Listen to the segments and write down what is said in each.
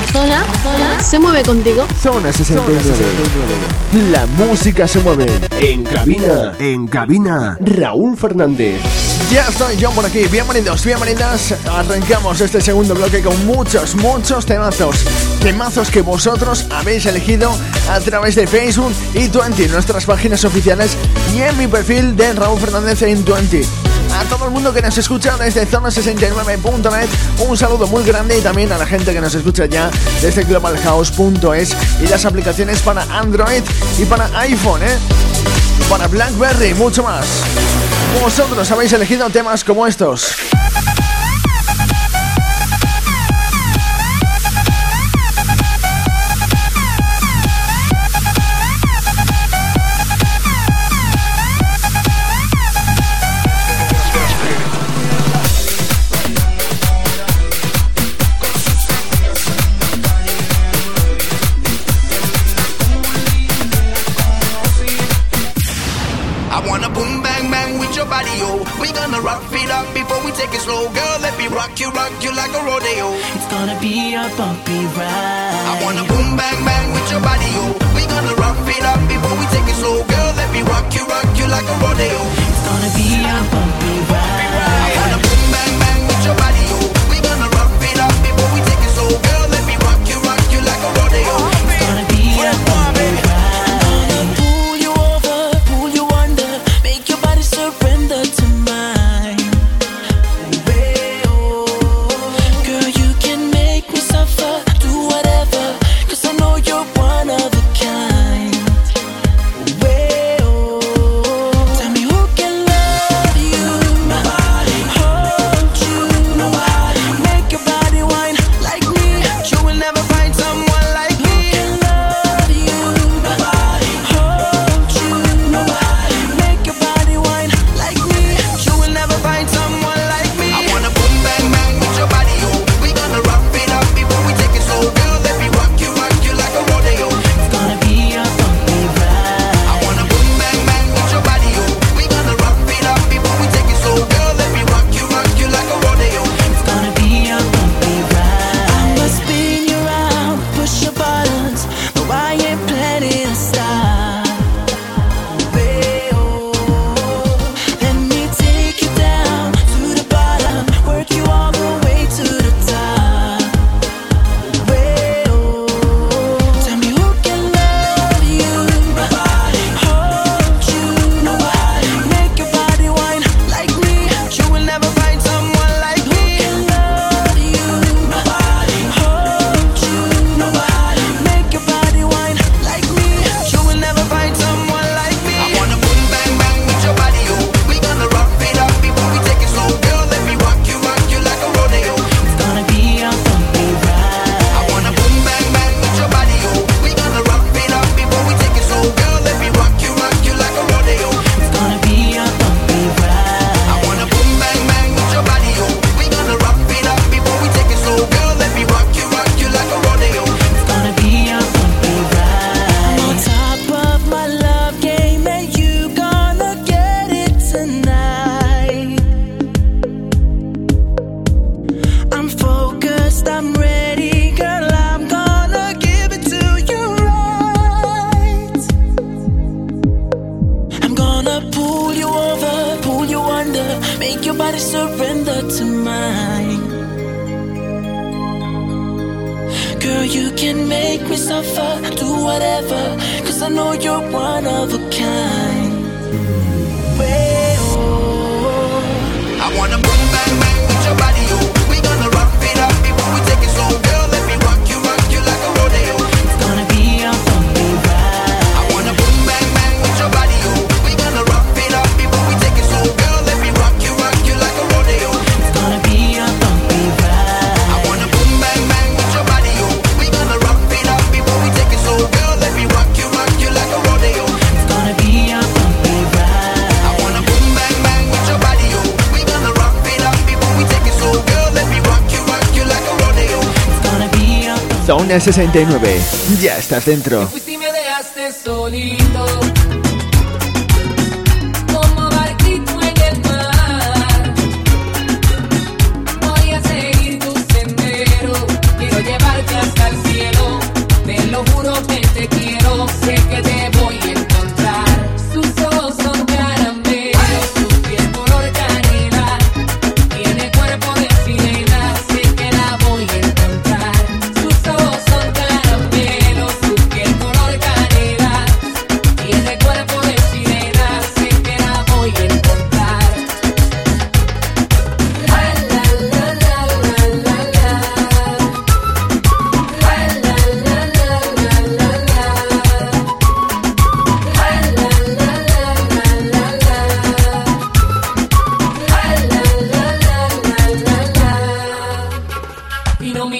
Zona se mueve contigo. Zona 69. La música se mueve. En cabina, Raúl Fernández. Ya estoy yo por aquí. Bienvenidos, bienvenidas. Arrancamos este segundo bloque con muchos temazos. Temazos que vosotros habéis elegido a través de Facebook y 20, nuestras páginas oficiales, y en mi perfil de Raúl Fernández en 20. A todo el mundo que nos escucha desde zona69.net, un saludo muy grande, y también a la gente que nos escucha ya desde globalhouse.es y las aplicaciones para Android y para iPhone, para BlackBerry y mucho más. Vosotros habéis elegido temas como estos. Rock you like a rodeo. It's gonna be a bumpy ride. I wanna boom bang bang with your body, oh. We gonna rock it up before we take it slow, girl. Let me rock you like a rodeo. It's gonna be a bumpy ride. I wanna boom bang bang with your body, oh. We gonna rock it up before we take it slow, girl. Let me rock you like a rodeo. It's gonna be a bumpy ride. I'm gonna pull you over, pull you under, make your body surrender to mine. Zona 69, ya estás dentro. Te fuiste y me dejaste solito, como barquito en el mar. Voy a seguir tu sendero, quiero llevarte hasta el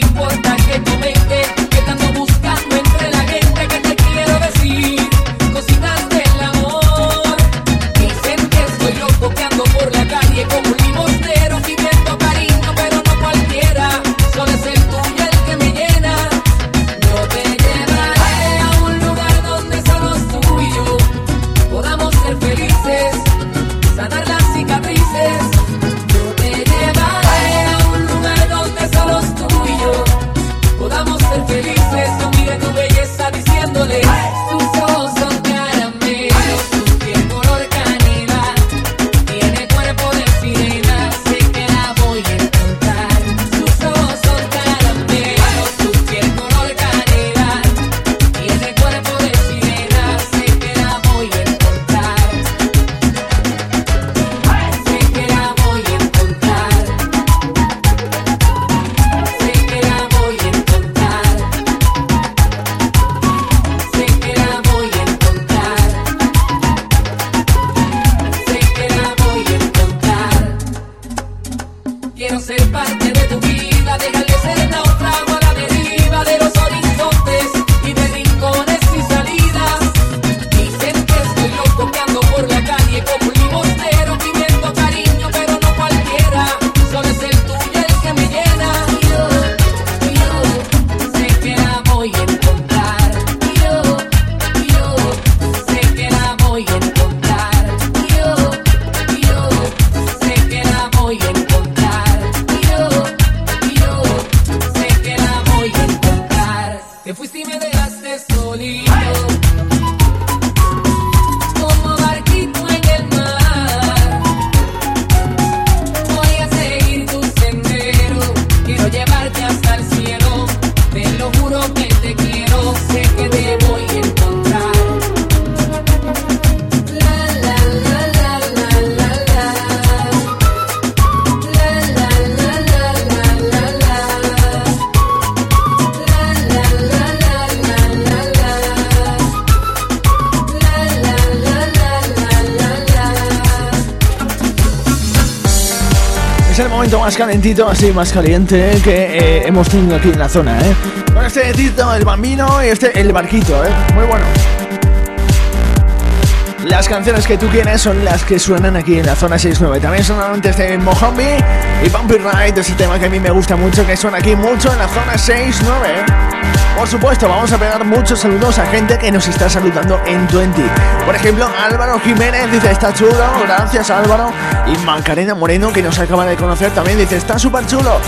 importa que comenten, que te ando buscando entre la gente, que te quiero decir cositas del amor. Dicen que estoy loco, que ando por la calle como un limosnero pidiendo cariño, pero no cualquiera, solo es el tuyo el que me llena. Yo te llevaré a un lugar donde solo tú y yo podamos ser felices, sanar las cicatrices. Yo te llevaré a un lugar donde solo tú y yo podamos ser felices. No mire tu belleza diciéndole, tus ojos son caramelos, tu piel color canela, tiene cuerpo de sirena, sé que la voy a encontrar. Tus ojos son caramelos, tu piel color canela, tiene cuerpo de sirena, sé que la voy a encontrar. Sé que la voy a encontrar. Sé que la voy a encontrar. Sé que la voy a encontrar. Sé que la voy a encontrar. Quiero ser parte de tu vida, déjale ser naufrago a la deriva de los horizontes y de rincones y salidas. Dicen que estoy loco, que ando por la calle como un limosnero pidiendo cariño, pero no cualquiera, solo es el tuyo el que me llena. Yo sé que la voy a encontrar. Yo sé que la voy a encontrar. Yo sé que la voy a encontrar. Yo sé que la voy a encontrar. Te fuiste y me dejaste solito, como barquito en el mar. Voy a seguir tu sendero, quiero llevarte hasta el cielo. Te lo juro que te quiero, sé que te voy a encontrar. La la la la la la la. La la la la la la la. La la la la la la la. La la la la la la la. Es el momento más calentito, así más caliente que hemos tenido aquí en la zona, ¿eh? Con este Tito, el Bambino y este, el Barquito, ¿eh? Muy bueno. Las canciones que tú quieres son las que suenan aquí en la zona 69. También sonaron antes de Mojambi y Bumpy Ride, ese tema que a mí me gusta mucho, que suena aquí mucho en la zona 69, ¿eh? Por supuesto, vamos a pegar muchos saludos a gente que nos está saludando en 20. Por ejemplo, Álvaro Jiménez dice, está chulo, gracias Álvaro. Y Macarena Moreno, que nos acaba de conocer, también dice, está súper chulo.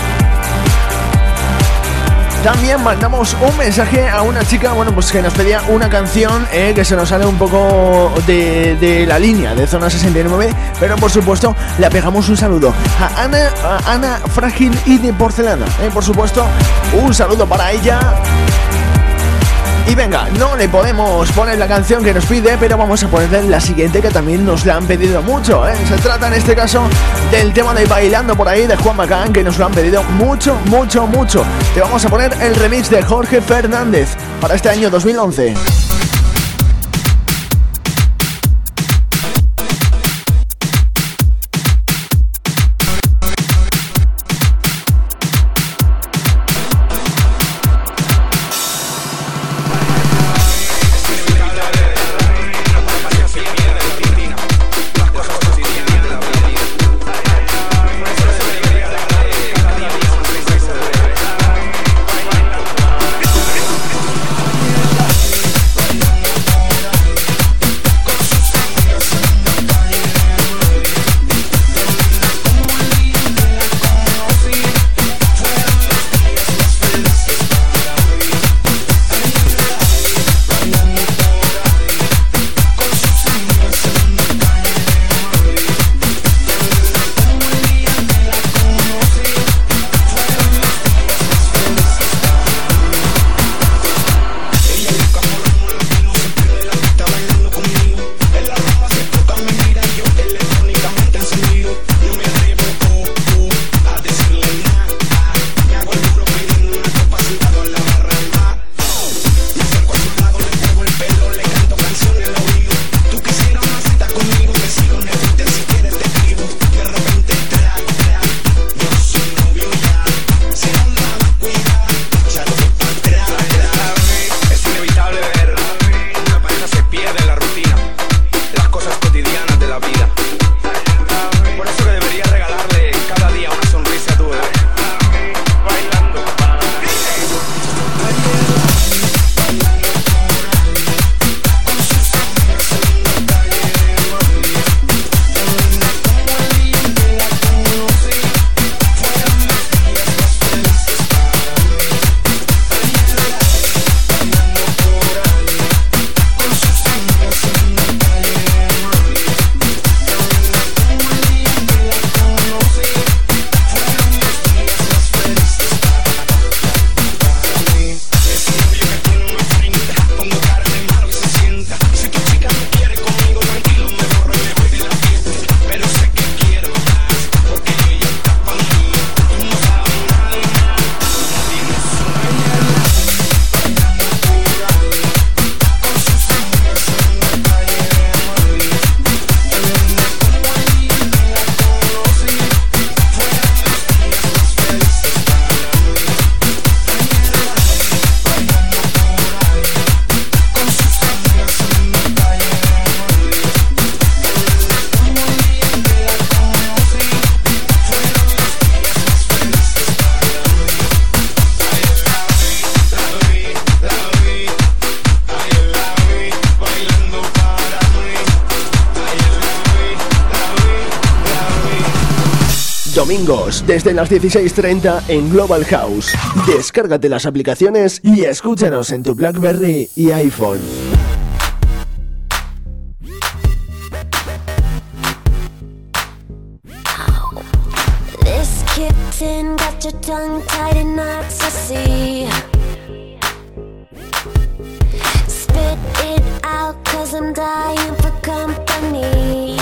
También mandamos un mensaje a una chica, bueno, pues que nos pedía una canción que se nos sale un poco de la línea de Zona 69, pero por supuesto le pegamos un saludo a Ana Frágil y de Porcelana, por supuesto, un saludo para ella. Y venga, no le podemos poner la canción que nos pide, pero vamos a ponerle la siguiente que también nos la han pedido mucho, ¿eh? Se trata en este caso del tema de Bailando por ahí de Juan Magán, que nos lo han pedido mucho, mucho, mucho. Te vamos a poner el remix de Jorge Fernández para este año 2011. domingos desde las 16:30 en Global House. Descárgate las aplicaciones y escúchanos en tu BlackBerry y iPhone. This kitten got your tongue tied in knots, I see. Spit it out, 'cause I'm dying for company.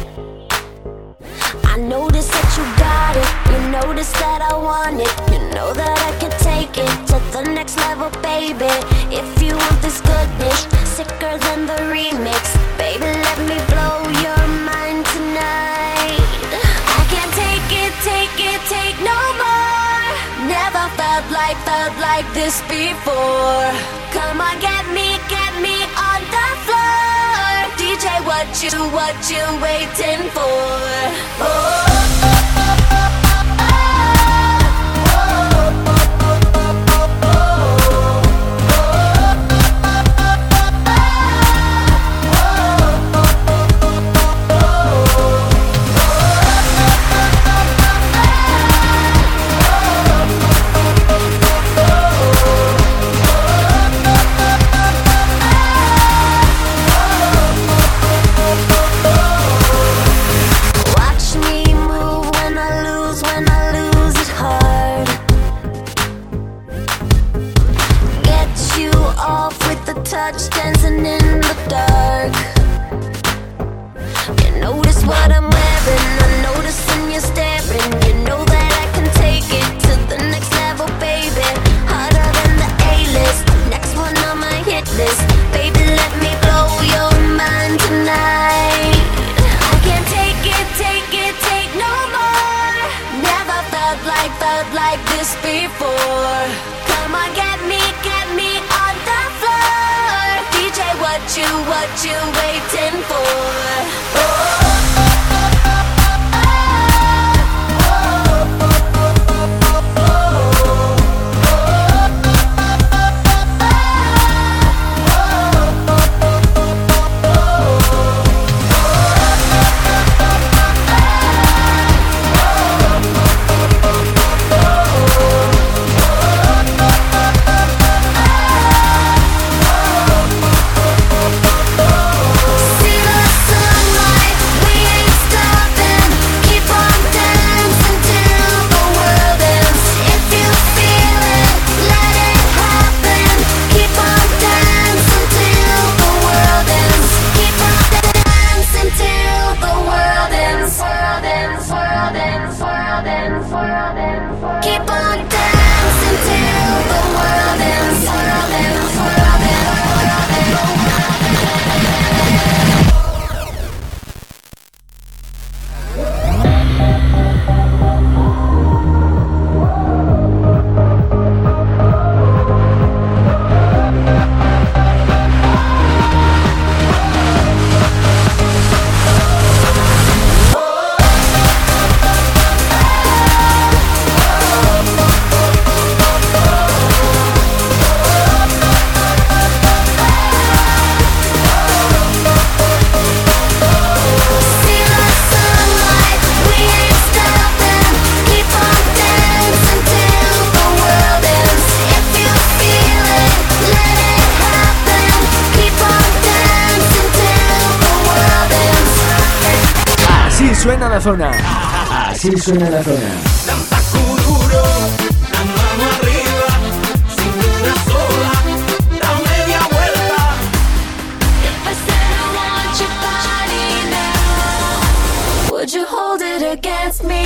I notice that you got it, you notice that I want it. You know that I can take it to the next level, baby. If you want this goodness, sicker than the remix, baby, let me blow your mind tonight. I can't take it, take no more. Never felt like this before. Come on, get me on the floor. DJ, what you waiting for? Oh. Touch dancing in the dark. You notice what I'm wearing, I'm noticing you're staring. You know that I can take it to the next level, baby. Harder than the A-list, next one on my hit list. Baby, let me blow your mind tonight. I can't take it, take no more. Never felt like this before. Come on, get me on the floor. DJ, what you waiting for? Oh. Suena la zona. Así suena la zona. Duro, la mano arriba, cintura sola, da media vuelta. If I said I want your body now, would you hold it against me?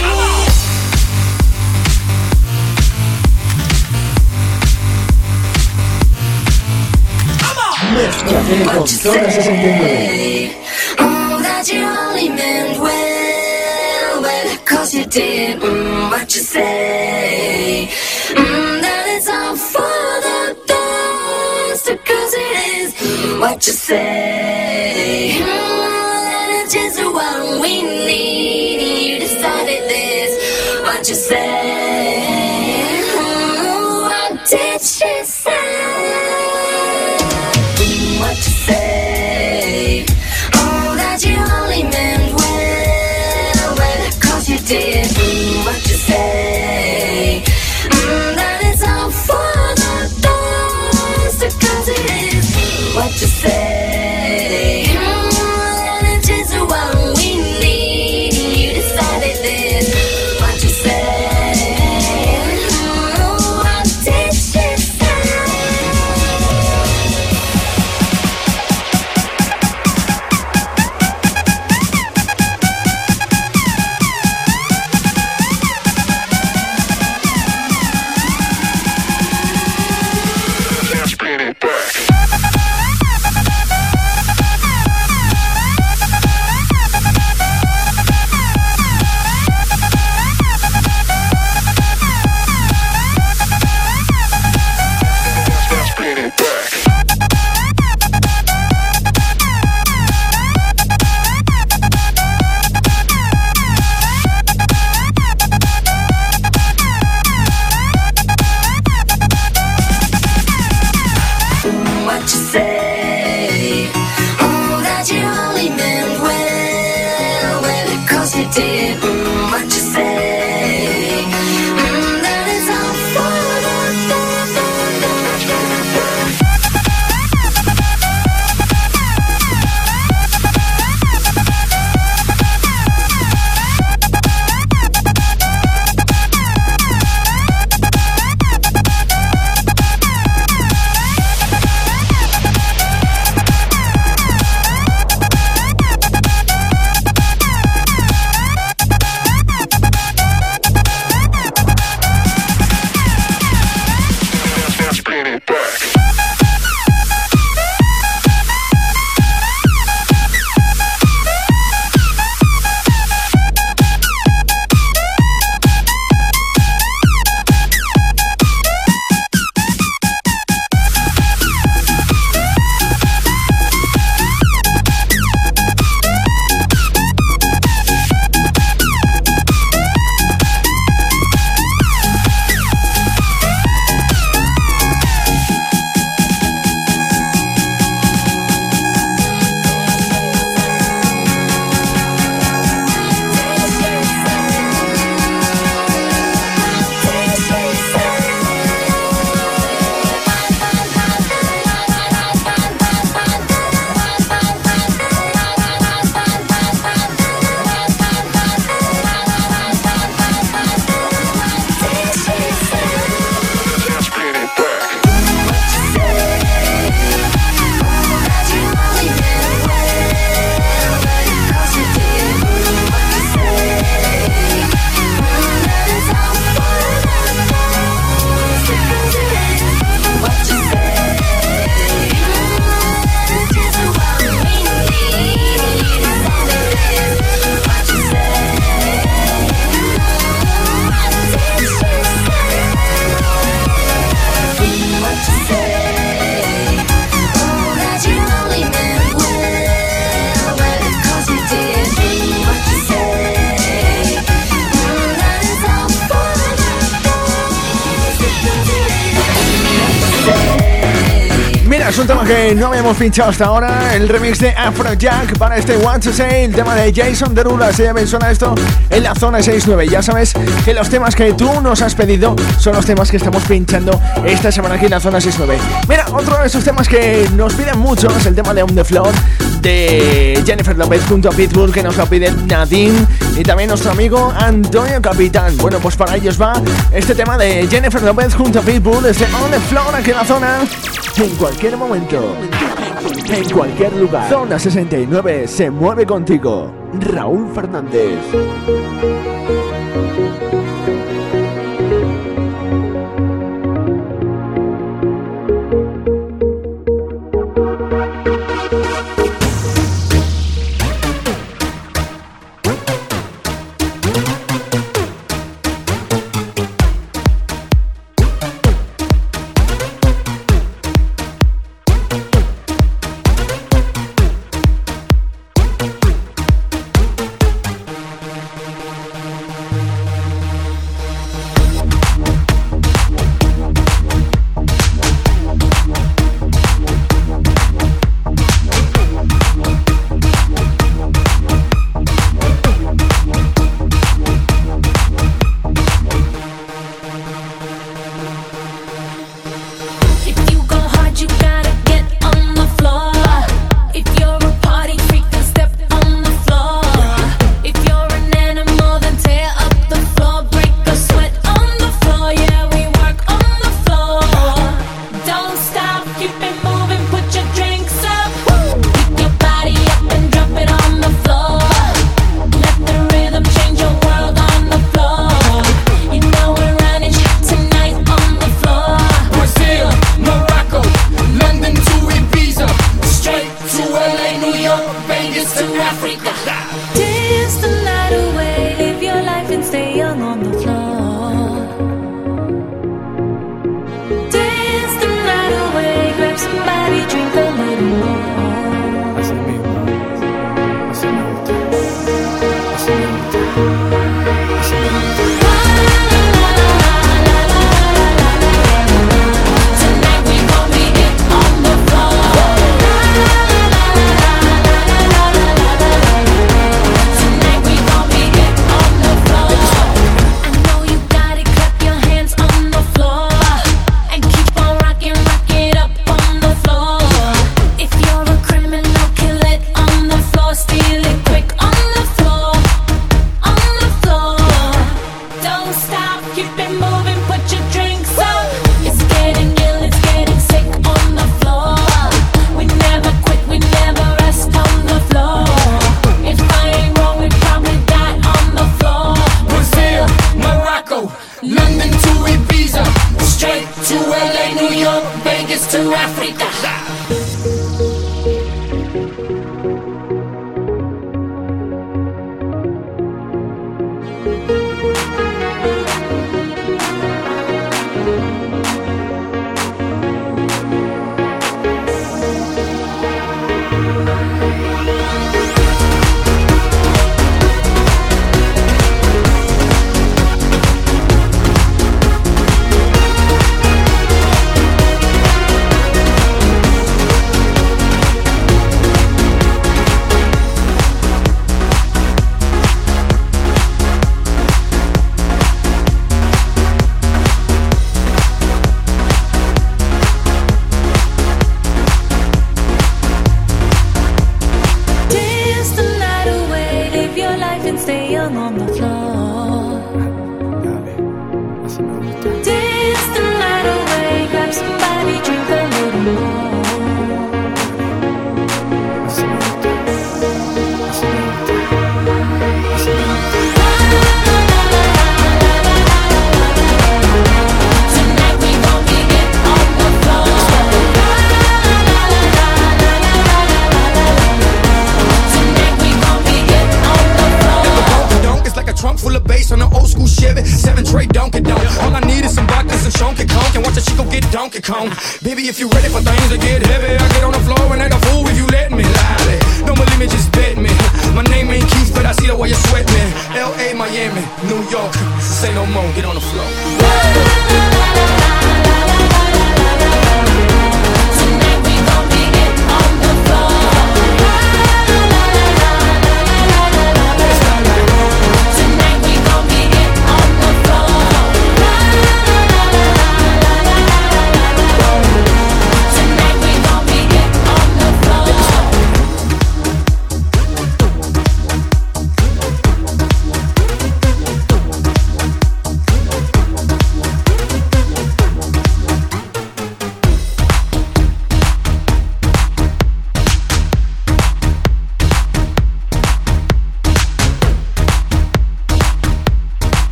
Mezclate con Zona 69. Oh, that you only meant well, 'cause you did what you say. That it's all for the best, 'cause it is what you say. That it's just what we need. You decided this, what you say. What did she say? What you say? Oh, that you only meant well, 'cause you did what es un tema que no habíamos pinchado hasta ahora. El remix de Afrojack para este What to Say, el tema de Jason Derulo. Así ya suena esto en la zona 69. Ya sabes que los temas que tú nos has pedido son los temas que estamos pinchando esta semana aquí en la zona 69. Mira, otro de esos temas que nos piden mucho es el tema de On The Floor de Jennifer Lopez junto a Pitbull, que nos lo pide Nadine, y también nuestro amigo Antonio Capitán. Bueno, pues para ellos va este tema de Jennifer Lopez junto a Pitbull desde On The Floor aquí en la zona. En cualquier momento, en cualquier lugar, Zona 69 se mueve contigo. Raúl Fernández. Donkey Kong. Baby, if you're ready for things to get heavy, I get on the floor and act a fool if you let me. Lie. Don't believe me, just bet me. My name ain't Keith, but I see the way you sweat me. L.A., Miami, New York, say no more, get on the floor. Tonight we go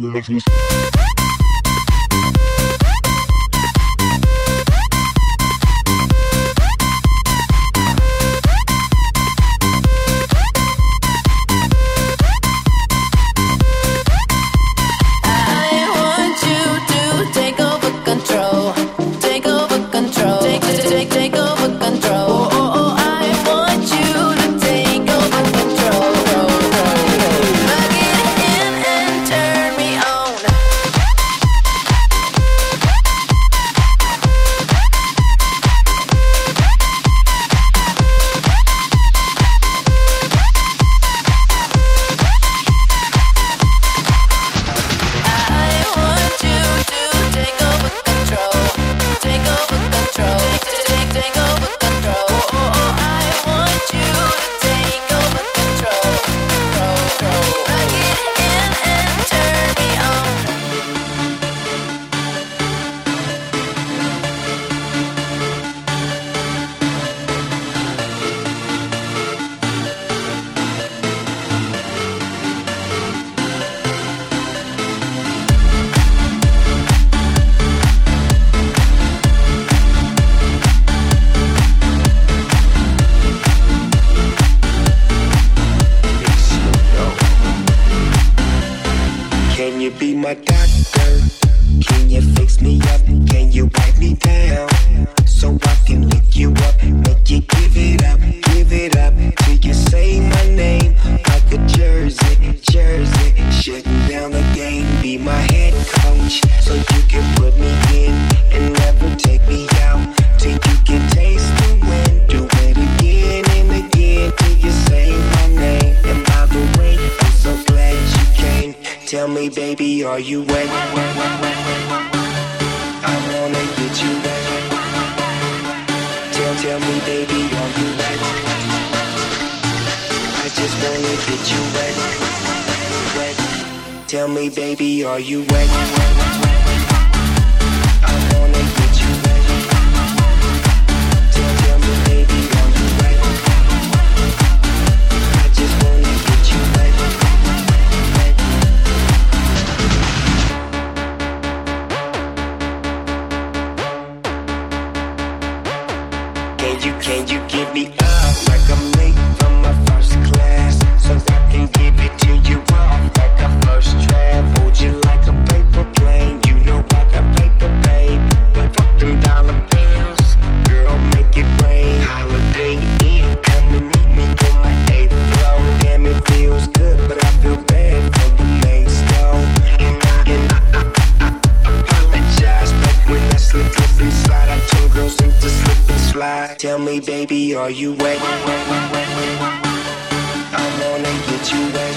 Tell me, baby, are you wet? I wanna get you wet. Tell me, baby, are you wet? I just wanna get you wet, wet. Tell me, baby, are you wet? I wanna get you wet. Tell me, baby, are you wet? I just wanna get you wet, wet. Can you give me up like I'm late from my first class, so I can give it to you all like I first traveled you like a paper plane. You know I got paper, babe, but fuck them dollar bills, girl, make it rain. Holiday Inn, come and meet me on my 8th floor. Damn, it feels good, but I feel bad for the next door. And I apologize, but when I slip inside, I turn girls into slip and slide. Tell me, baby, are you wet? I wanna get you wet.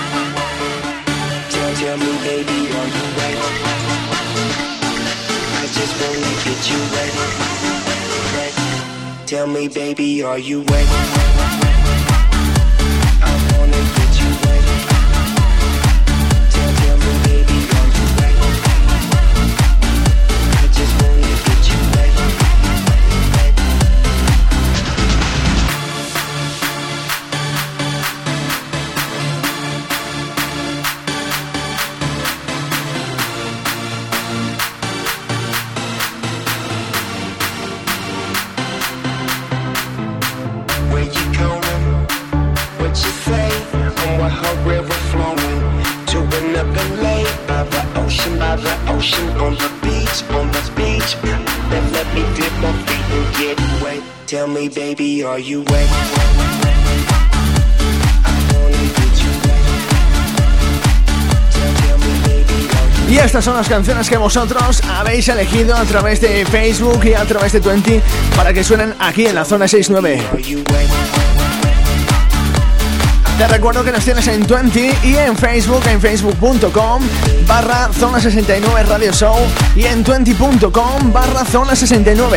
Tell me, baby, are you wet? I just wanna get you wet, wet. Tell me, baby, are you wet? I wanna get you wet. Tell me, baby, are you wet? I just wanna get you wet, wet. By the ocean, on the beach, then let me dip my feet and get wet. Tell me, baby, are you wet? I wanna get you wet. Tell me, baby, are you wet? Y estas son las canciones que vosotros habéis elegido a través de Facebook y a través de Twenty para que suenen aquí en la zona 69. Te recuerdo que nos tienes en Twenty y en Facebook, en facebook.com/Zona69 Radio Show y en Twenty.com/Zona69.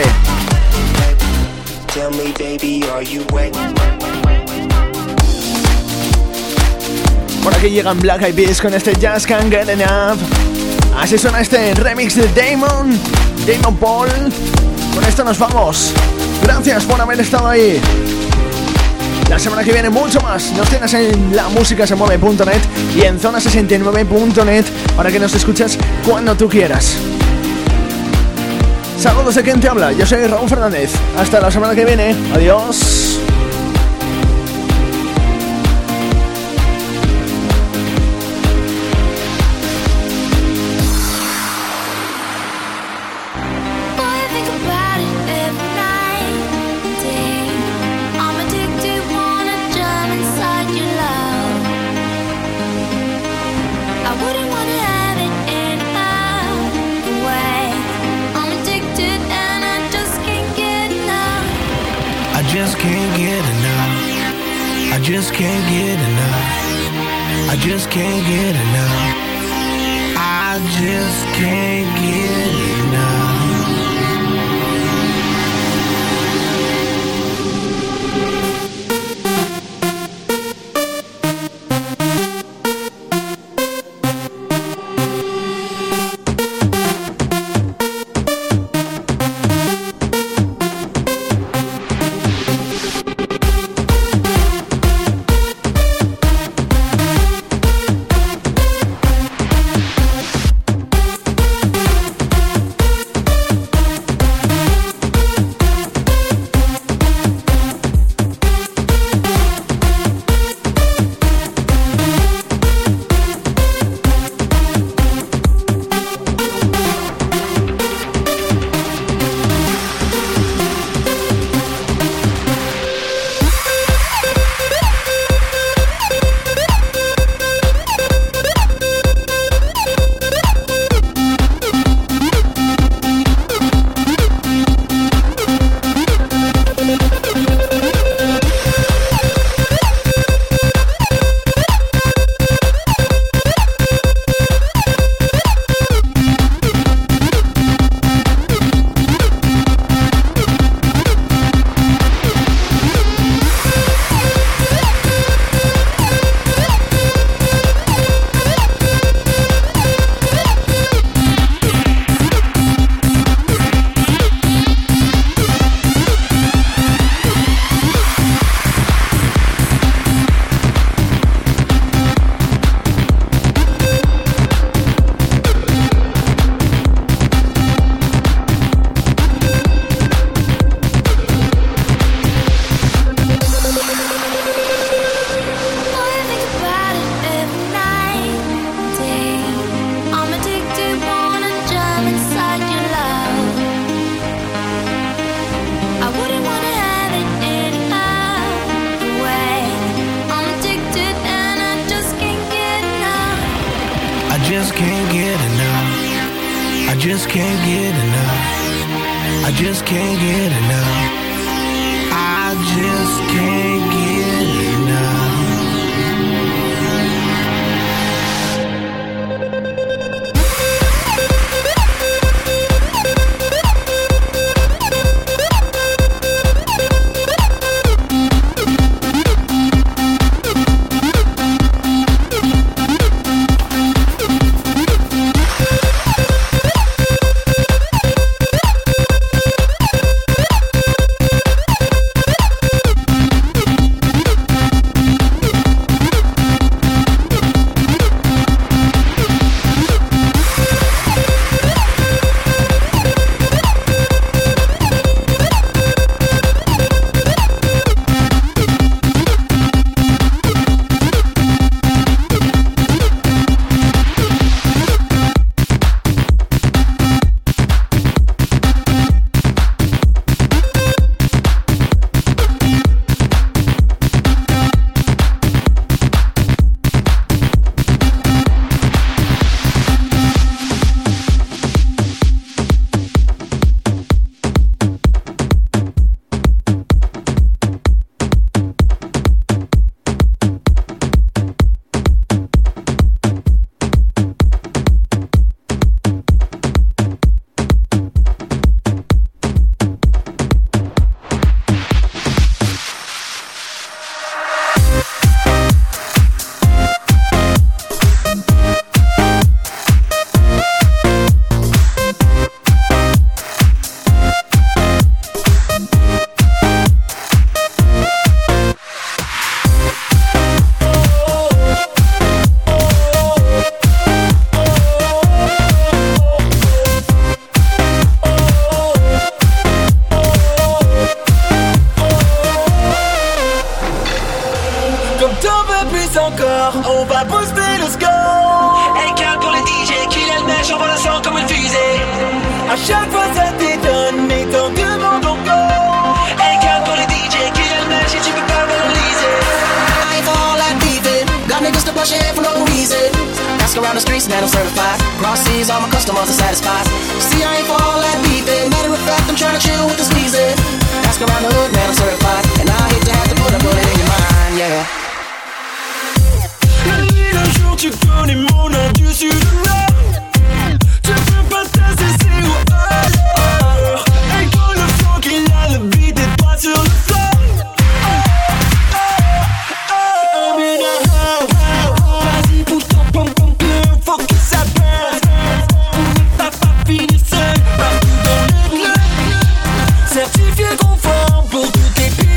Por aquí llegan Black Eyed Peas con este Just Can't Get Enough. Así suena este remix de Damon Paul. Con esto nos vamos. Gracias por haber estado ahí. La semana que viene mucho más. Nos tienes en lamusicasemueve.net y en zona69.net para que nos escuches cuando tú quieras. Saludos de quien te habla, yo soy Raúl Fernández. Hasta la semana que viene, adiós. Just can't get enough. I just can't get enough. I just can't get enough. just can't get enough. I just can't get enough. I just can't get enough. encore, on va booster le score. Et calme pour les DJ qui les mèche, envoie le son comme une fusée. À chaque fois ça t'étonne, mais t'en demandes encore. Et calme pour les DJ qui les mèche et tu peux pas valoriser. I ain't fall like beefing, got niggas to push it for no reason. Ask around the streets, man, I'm certified. Cross seas, all my customers are satisfied. See, I ain't fall like beefing, matter of fact, I'm trying to chill with the squeezing. Ask around the hood, man, I'm certified. And I hate to have to put a bullet in your mind, yeah. Un jour tu connais mon nom du sud de l'or. Tu peux pas t'assesser ou alors. Et quand le funk il a le beat et pas sur le floor. Vas-y pousse ton pom-pom club, faut que ça passe. On n'est pas fini seul, partout dans le club. Certifié conforme pour tous tes piles.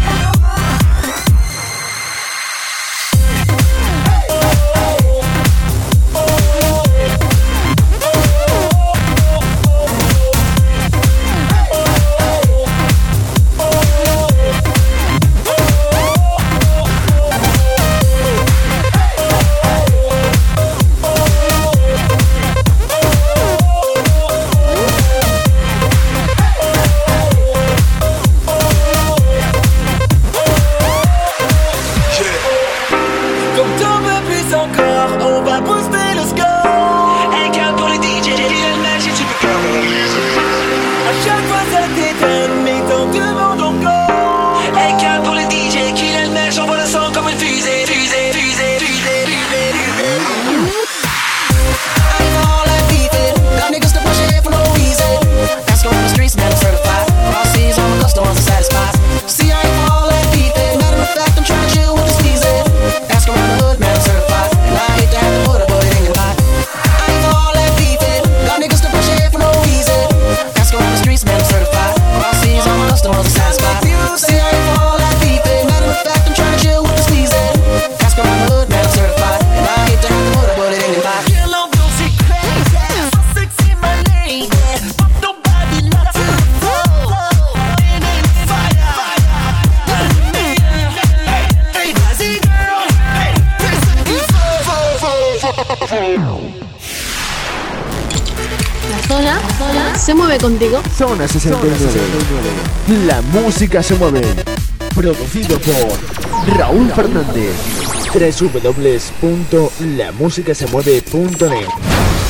Se mueve contigo. Zona 69. La música se mueve. Producido por Raúl Fernández. www.lamusicasemueve.net.